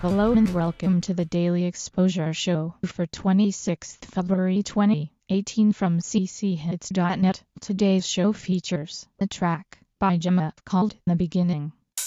Hello and welcome to the Daily Exposure Show for 26th February 2018 from cchits.net. Today's show features a track by Gemma called The Beginning.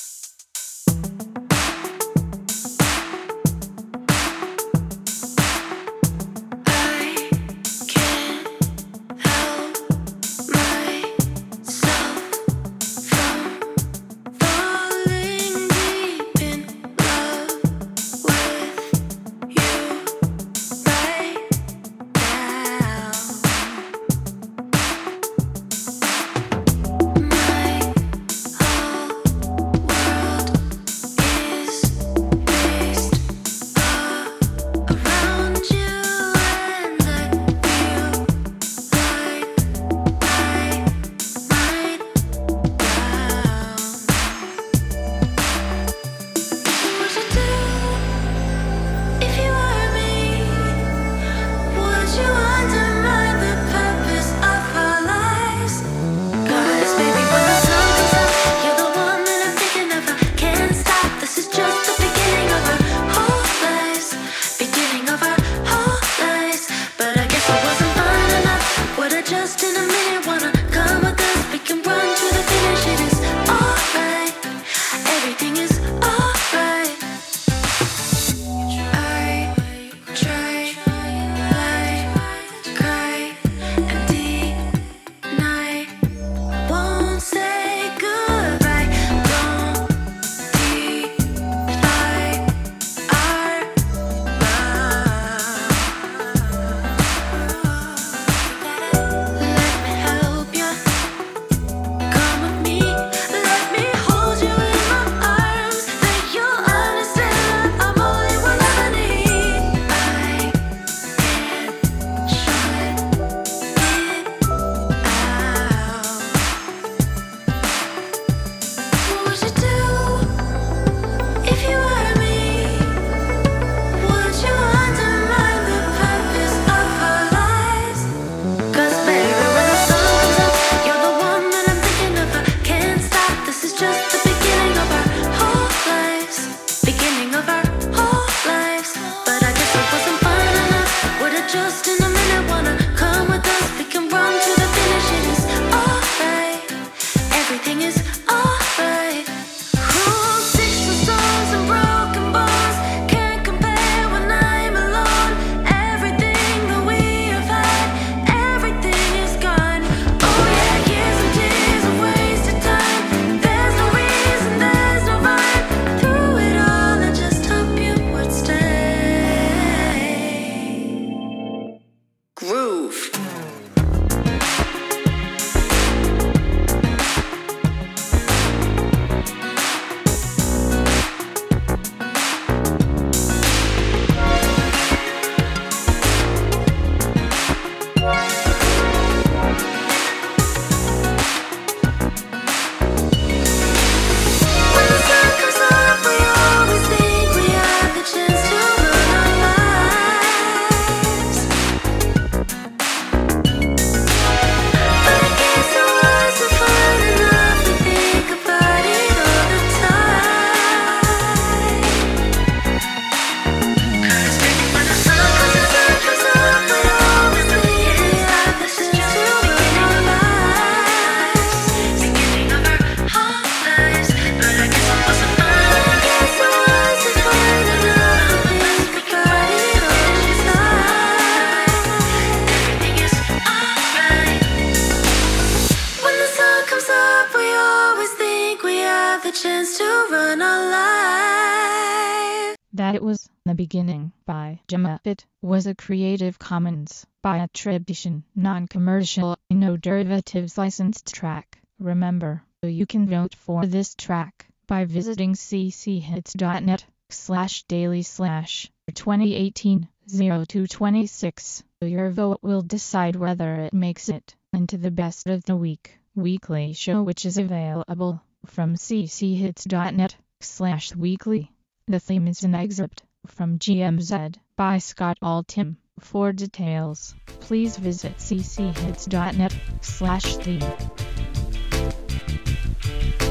That was The Beginning by Gemma. It was a Creative Commons by attribution, non-commercial, no derivatives licensed track. Remember, you can vote for this track by visiting cchits.net/daily/2018-0226. Your vote will decide whether it makes it into the best of the week weekly show, which is available from cchits.net/weekly. The theme is an excerpt from GMZ by Scott Altham. For details, please visit cchits.net/theme.